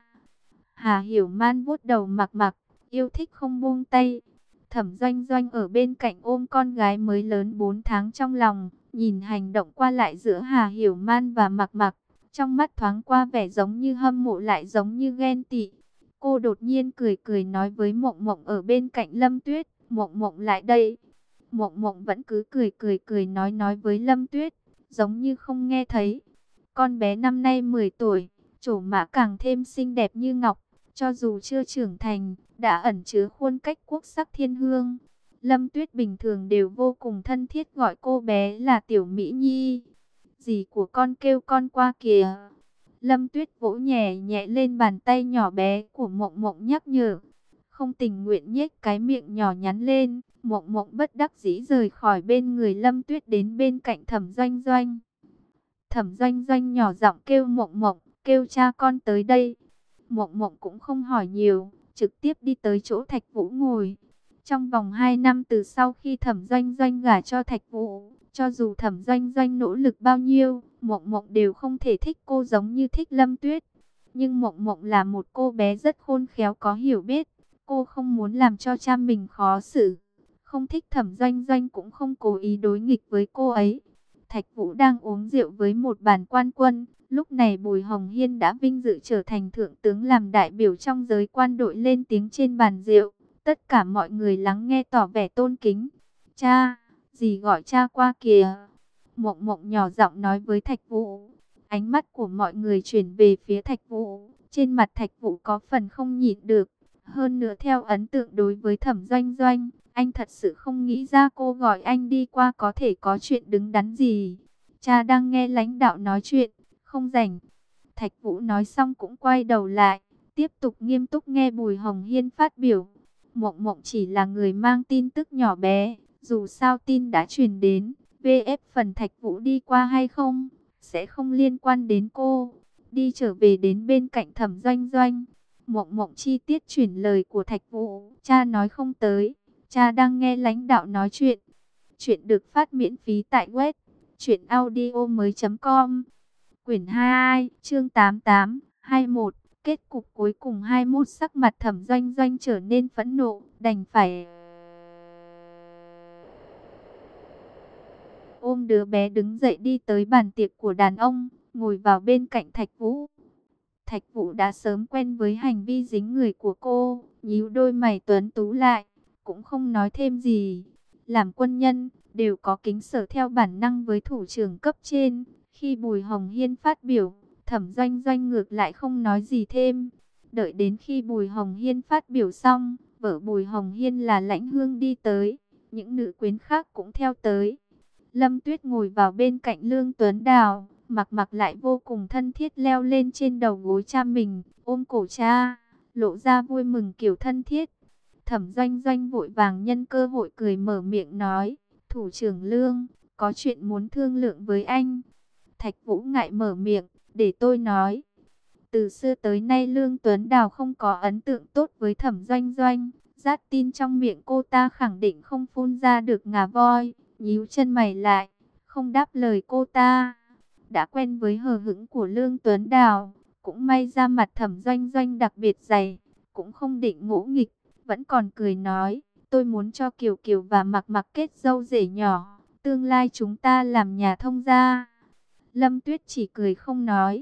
Hà Hiểu Man vuốt đầu Mặc Mặc, yêu thích không buông tay. Thẩm Doanh Doanh ở bên cạnh ôm con gái mới lớn bốn tháng trong lòng, nhìn hành động qua lại giữa Hà Hiểu Man và Mặc Mặc, trong mắt thoáng qua vẻ giống như hâm mộ lại giống như ghen tị. Cô đột nhiên cười cười nói với Mộng Mộng ở bên cạnh Lâm Tuyết, Mộng Mộng lại đây. Mộng Mộng vẫn cứ cười cười cười nói nói với Lâm Tuyết, giống như không nghe thấy. Con bé năm nay mười tuổi, trổ mã càng thêm xinh đẹp như ngọc, cho dù chưa trưởng thành, đã ẩn chứa khuôn cách quốc sắc thiên hương. Lâm Tuyết bình thường đều vô cùng thân thiết gọi cô bé là Tiểu Mỹ Nhi. Dì của con kêu con qua kìa. Lâm Tuyết vỗ nhẹ nhẹ lên bàn tay nhỏ bé của Mộng Mộng nhắc nhở. Không tình nguyện nhếch cái miệng nhỏ nhắn lên, Mộng Mộng bất đắc dĩ rời khỏi bên người Lâm Tuyết đến bên cạnh Thẩm Doanh Doanh. Thẩm Doanh Doanh nhỏ giọng kêu Mộng Mộng, kêu cha con tới đây. Mộng Mộng cũng không hỏi nhiều, trực tiếp đi tới chỗ Thạch Vũ ngồi. Trong vòng hai năm từ sau khi Thẩm Doanh Doanh gả cho Thạch Vũ, cho dù Thẩm Doanh Doanh nỗ lực bao nhiêu, Mộng Mộng đều không thể thích cô giống như thích Lâm Tuyết. Nhưng Mộng Mộng là một cô bé rất khôn khéo có hiểu biết, cô không muốn làm cho cha mình khó xử. Không thích Thẩm Doanh Doanh cũng không cố ý đối nghịch với cô ấy. Thạch Vũ đang uống rượu với một bàn quan quân. Lúc này Bùi Hồng Hiên đã vinh dự trở thành thượng tướng làm đại biểu trong giới quan đội lên tiếng trên bàn rượu. Tất cả mọi người lắng nghe tỏ vẻ tôn kính. Cha, dì gọi cha qua kìa. Mộng Mộng nhỏ giọng nói với Thạch Vũ. Ánh mắt của mọi người chuyển về phía Thạch Vũ. Trên mặt Thạch Vũ có phần không nhịn được. Hơn nữa theo ấn tượng đối với Thẩm Doanh Doanh, anh thật sự không nghĩ ra cô gọi anh đi qua có thể có chuyện đứng đắn gì. Cha đang nghe lãnh đạo nói chuyện, không rảnh. Thạch Vũ nói xong cũng quay đầu lại, tiếp tục nghiêm túc nghe Bùi Hồng Hiên phát biểu. Mộng Mộng chỉ là người mang tin tức nhỏ bé, dù sao tin đã truyền đến, vê ép phần Thạch Vũ đi qua hay không, sẽ không liên quan đến cô. Đi trở về đến bên cạnh Thẩm Doanh Doanh, Mộng Mộng chi tiết chuyển lời của Thạch Vũ, cha nói không tới, cha đang nghe lãnh đạo nói chuyện. Chuyện được phát miễn phí tại web truyện audio mới chấm com. Quyển hai, chương tám mươi tám, hai mươi mốt, kết cục cuối cùng hai mươi mốt. Sắc mặt Thẩm Doanh Doanh trở nên phẫn nộ, đành phải ôm đứa bé đứng dậy đi tới bàn tiệc của đàn ông, ngồi vào bên cạnh Thạch Vũ. Thạch Vũ đã sớm quen với hành vi dính người của cô, nhíu đôi mày tuấn tú lại, cũng không nói thêm gì. Làm quân nhân, đều có kính sở theo bản năng với thủ trưởng cấp trên. Khi Bùi Hồng Hiên phát biểu, Thẩm Doanh Doanh ngược lại không nói gì thêm. Đợi đến khi Bùi Hồng Hiên phát biểu xong, vợ Bùi Hồng Hiên là Lãnh Hương đi tới, những nữ quyến khác cũng theo tới. Lâm Tuyết ngồi vào bên cạnh Lương Tuấn Đào, Mặc Mặc lại vô cùng thân thiết leo lên trên đầu gối cha mình, ôm cổ cha, lộ ra vui mừng kiểu thân thiết. Thẩm Doanh Doanh vội vàng nhân cơ hội cười mở miệng nói, thủ trưởng Lương, có chuyện muốn thương lượng với anh. Thạch Vũ ngại mở miệng, để tôi nói. Từ xưa tới nay Lương Tuấn Đào không có ấn tượng tốt với Thẩm Doanh Doanh, rát tin trong miệng cô ta khẳng định không phun ra được ngà voi, nhíu chân mày lại, không đáp lời cô ta. Đã quen với hờ hững của Lương Tuấn Đào, cũng may ra mặt Thẩm Doanh Doanh đặc biệt dày, cũng không định ngỗ nghịch, vẫn còn cười nói, tôi muốn cho Kiều Kiều và Mặc Mặc kết dâu rể nhỏ, tương lai chúng ta làm nhà thông gia. Lâm Tuyết chỉ cười không nói.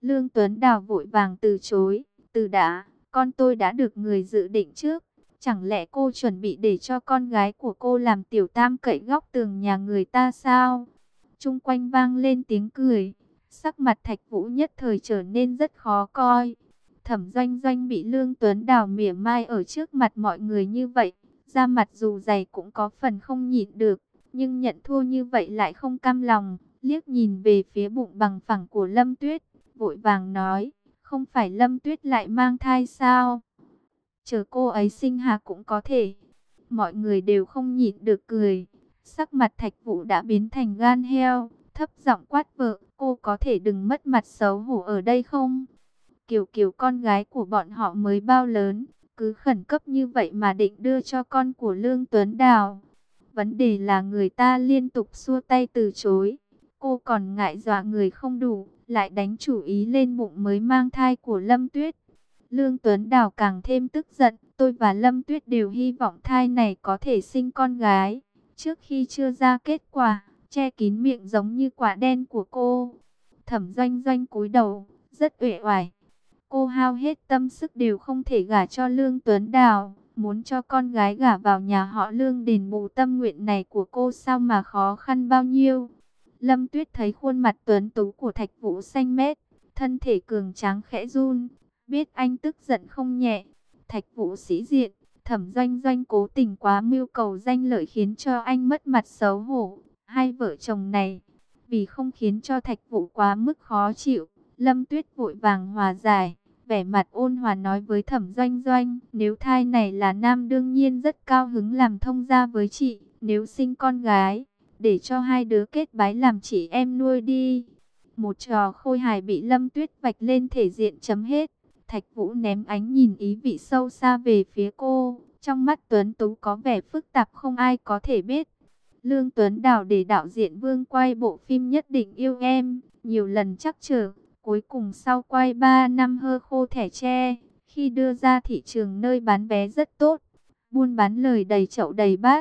Lương Tuấn Đào vội vàng từ chối. Từ đã, con tôi đã được người dự định trước. Chẳng lẽ cô chuẩn bị để cho con gái của cô làm tiểu tam cậy góc tường nhà người ta sao? Chung quanh vang lên tiếng cười. Sắc mặt Thạch Vũ nhất thời trở nên rất khó coi. Thẩm Doanh Doanh bị Lương Tuấn Đào mỉa mai ở trước mặt mọi người như vậy, da mặt dù dày cũng có phần không nhịn được, nhưng nhận thua như vậy lại không cam lòng, liếc nhìn về phía bụng bằng phẳng của Lâm Tuyết, vội vàng nói, không phải Lâm Tuyết lại mang thai sao? Chờ cô ấy sinh hạ cũng có thể. Mọi người đều không nhịn được cười. Sắc mặt Thạch Vũ đã biến thành gan heo, thấp giọng quát vợ, cô có thể đừng mất mặt xấu hổ ở đây không? Kiều Kiều con gái của bọn họ mới bao lớn, cứ khẩn cấp như vậy mà định đưa cho con của Lương Tuấn Đào. Vấn đề là người ta liên tục xua tay từ chối. Cô còn ngại dọa người không đủ, lại đánh chủ ý lên bụng mới mang thai của Lâm Tuyết. Lương Tuấn Đào càng thêm tức giận, tôi và Lâm Tuyết đều hy vọng thai này có thể sinh con gái. Trước khi chưa ra kết quả, che kín miệng giống như quả đen của cô. Thẩm Doanh Doanh cúi đầu, rất uể oải. Cô hao hết tâm sức đều không thể gả cho Lương Tuấn Đào, muốn cho con gái gả vào nhà họ Lương đền bù tâm nguyện này của cô sao mà khó khăn bao nhiêu. Lâm Tuyết thấy khuôn mặt tuấn tú của Thạch Vũ xanh mét, thân thể cường tráng khẽ run, biết anh tức giận không nhẹ. Thạch Vũ sĩ diện, Thẩm Doanh Doanh cố tình quá mưu cầu danh lợi khiến cho anh mất mặt xấu hổ. Hai vợ chồng này, vì không khiến cho Thạch Vũ quá mức khó chịu, Lâm Tuyết vội vàng hòa giải, vẻ mặt ôn hòa nói với Thẩm Doanh Doanh, nếu thai này là nam đương nhiên rất cao hứng làm thông gia với chị, nếu sinh con gái, để cho hai đứa kết bái làm chị em nuôi đi. Một trò khôi hài bị Lâm Tuyết vạch lên thể diện chấm hết. Thạch Vũ ném ánh nhìn ý vị sâu xa về phía cô, trong mắt tuấn tú có vẻ phức tạp không ai có thể biết. Lương Tuấn Đào để đạo diễn Vương quay bộ phim Nhất Định Yêu Em, nhiều lần trắc trở, cuối cùng sau quay ba năm hơ khô thẻ tre, khi đưa ra thị trường nơi bán vé rất tốt, buôn bán lời đầy chậu đầy bát.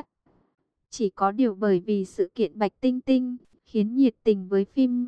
Chỉ có điều bởi vì sự kiện Bạch Tinh Tinh, khiến nhiệt tình với phim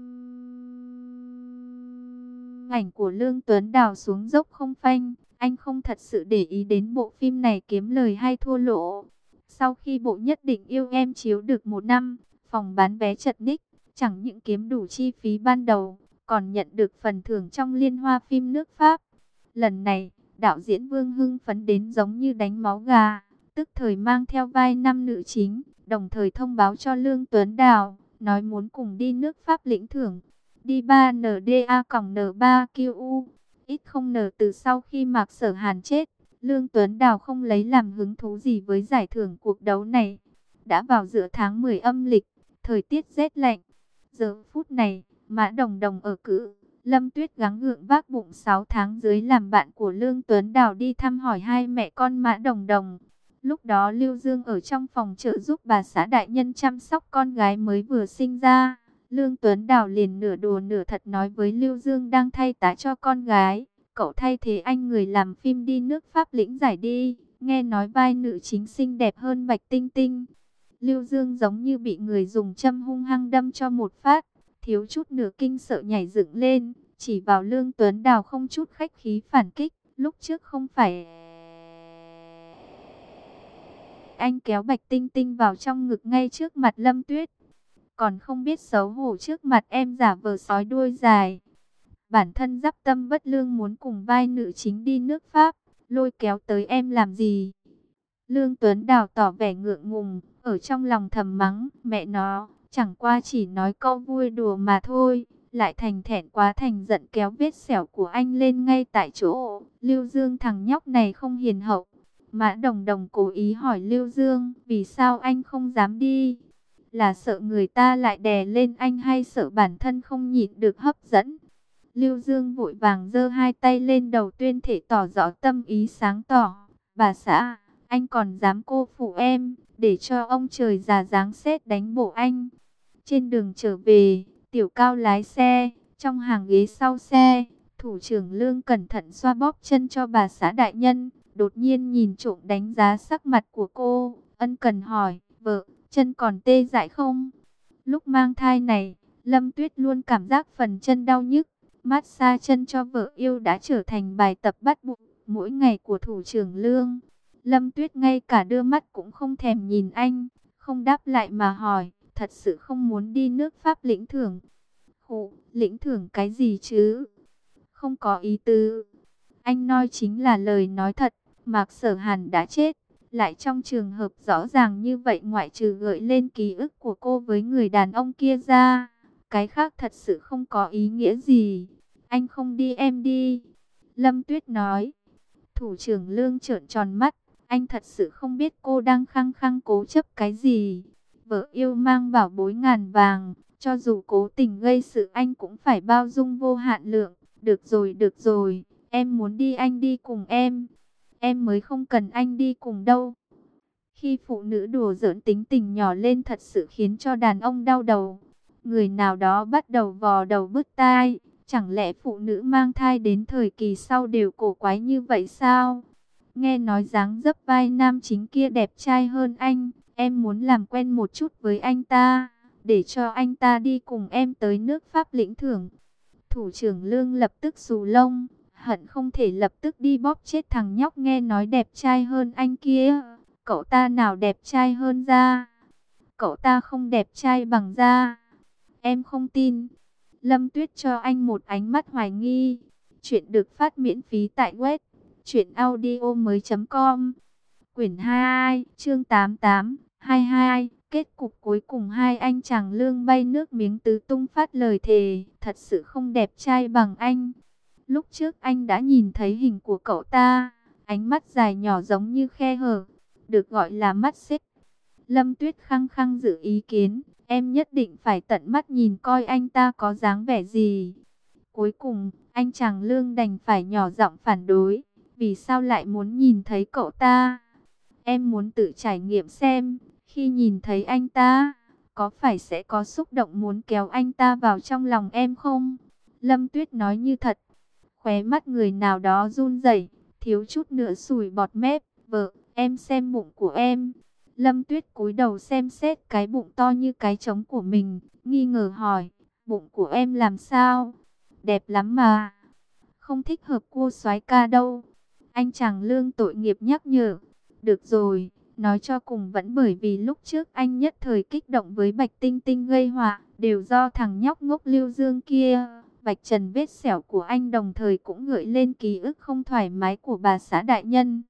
ảnh của Lương Tuấn Đào xuống dốc không phanh. Anh không thật sự để ý đến bộ phim này kiếm lời hay thua lỗ. Sau khi bộ Nhất Định Yêu Em chiếu được một năm, phòng bán vé chật ních, chẳng những kiếm đủ chi phí ban đầu, còn nhận được phần thưởng trong liên hoa phim nước Pháp. Lần này, đạo diễn Vương hưng phấn đến giống như đánh máu gà, tức thời mang theo vai nam nữ chính, đồng thời thông báo cho Lương Tuấn Đào, nói muốn cùng đi nước Pháp lĩnh thưởng. Đi ba N D A N ba Q U, ít không nở từ sau khi Mạc Sở Hàn chết, Lương Tuấn Đào không lấy làm hứng thú gì với giải thưởng cuộc đấu này. Đã vào giữa tháng mười âm lịch, thời tiết rét lạnh. Giờ phút này, Mã Đồng Đồng ở cữ, Lâm Tuyết gắng gượng vác bụng sáu tháng dưới làm bạn của Lương Tuấn Đào đi thăm hỏi hai mẹ con Mã Đồng Đồng. Lúc đó Lưu Dương ở trong phòng trợ giúp bà xã đại nhân chăm sóc con gái mới vừa sinh ra. Lương Tuấn Đào liền nửa đùa nửa thật nói với Lưu Dương đang thay tá cho con gái, cậu thay thế anh người làm phim đi nước Pháp lĩnh giải đi, nghe nói vai nữ chính xinh đẹp hơn Bạch Tinh Tinh. Lưu Dương giống như bị người dùng châm hung hăng đâm cho một phát, thiếu chút nửa kinh sợ nhảy dựng lên, chỉ vào Lương Tuấn Đào không chút khách khí phản kích, lúc trước không phải anh kéo Bạch Tinh Tinh vào trong ngực ngay trước mặt Lâm Tuyết, còn không biết xấu hổ trước mặt em giả vờ sói đuôi dài. Bản thân dắp tâm bất lương muốn cùng vai nữ chính đi nước Pháp, lôi kéo tới em làm gì? Lương Tuấn Đào tỏ vẻ ngượng ngùng, ở trong lòng thầm mắng, mẹ nó, chẳng qua chỉ nói câu vui đùa mà thôi, lại thành thẹn quá thành giận kéo vết sẹo của anh lên ngay tại chỗ. Lưu Dương thằng nhóc này không hiền hậu. Mã Đồng Đồng cố ý hỏi Lưu Dương, vì sao anh không dám đi? Là sợ người ta lại đè lên anh hay sợ bản thân không nhịn được hấp dẫn? Lưu Dương vội vàng giơ hai tay lên đầu tuyên thể tỏ rõ tâm ý sáng tỏ. Bà xã, anh còn dám cô phụ em, để cho ông trời già giáng sét đánh bổ anh. Trên đường trở về, Tiểu Cao lái xe, trong hàng ghế sau xe, thủ trưởng Lương cẩn thận xoa bóp chân cho bà xã đại nhân, đột nhiên nhìn trộm đánh giá sắc mặt của cô, ân cần hỏi, vợ, chân còn tê dại không? Lúc mang thai này, Lâm Tuyết luôn cảm giác phần chân đau nhức, Massage chân cho vợ yêu đã trở thành bài tập bắt buộc mỗi ngày của thủ trưởng Lương. Lâm Tuyết ngay cả đưa mắt cũng không thèm nhìn anh, không đáp lại mà hỏi, thật sự không muốn đi nước Pháp lĩnh thưởng. Khụ, lĩnh thưởng cái gì chứ? Không có ý tứ. Anh nói chính là lời nói thật, Mạc Sở Hàn đã chết. Lại trong trường hợp rõ ràng như vậy, ngoại trừ gợi lên ký ức của cô với người đàn ông kia ra, cái khác thật sự không có ý nghĩa gì. Anh không đi em đi. Lâm Tuyết nói. Thủ trưởng Lương trợn tròn mắt. Anh thật sự không biết cô đang khăng khăng cố chấp cái gì. Vợ yêu mang bảo bối ngàn vàng, cho dù cố tình gây sự anh cũng phải bao dung vô hạn lượng. Được rồi, được rồi, em muốn đi anh đi cùng em. Em mới không cần anh đi cùng đâu. Khi phụ nữ đùa giỡn tính tình nhỏ lên thật sự khiến cho đàn ông đau đầu. Người nào đó bắt đầu vò đầu bứt tai. Chẳng lẽ phụ nữ mang thai đến thời kỳ sau đều cổ quái như vậy sao? Nghe nói dáng dấp vai nam chính kia đẹp trai hơn anh. Em muốn làm quen một chút với anh ta, để cho anh ta đi cùng em tới nước Pháp lĩnh thưởng. Thủ trưởng Lương lập tức xù lông, hận không thể lập tức đi bóp chết thằng nhóc nghe nói đẹp trai hơn anh kia. Cậu ta nào đẹp trai hơn ra? Cậu ta không đẹp trai bằng da. Em không tin. Lâm Tuyết cho anh một ánh mắt hoài nghi. Chuyện được phát miễn phí tại web truyện audio mới chấm com. Quyển hai, chương tám mươi tám, hai mươi hai. Kết cục cuối cùng hai anh chàng Lương bay nước miếng tứ tung phát lời thề, thật sự không đẹp trai bằng anh. Lúc trước anh đã nhìn thấy hình của cậu ta, ánh mắt dài nhỏ giống như khe hở, được gọi là mắt xích. Lâm Tuyết khăng khăng giữ ý kiến, em nhất định phải tận mắt nhìn coi anh ta có dáng vẻ gì. Cuối cùng, anh chàng Lương đành phải nhỏ giọng phản đối, vì sao lại muốn nhìn thấy cậu ta? Em muốn tự trải nghiệm xem, khi nhìn thấy anh ta, có phải sẽ có xúc động muốn kéo anh ta vào trong lòng em không? Lâm Tuyết nói như thật. Khóe mắt người nào đó run rẩy, thiếu chút nữa sùi bọt mép. Vợ, em xem bụng của em. Lâm Tuyết cúi đầu xem xét cái bụng to như cái trống của mình, nghi ngờ hỏi, bụng của em làm sao? Đẹp lắm mà. Không thích hợp cô soái ca đâu. Anh chàng Lương tội nghiệp nhắc nhở. Được rồi, nói cho cùng vẫn bởi vì lúc trước anh nhất thời kích động với Bạch Tinh Tinh gây họa, đều do thằng nhóc ngốc Lưu Dương kia. Vạch trần vết sẹo của anh đồng thời cũng gợi lên ký ức không thoải mái của bà xã đại nhân.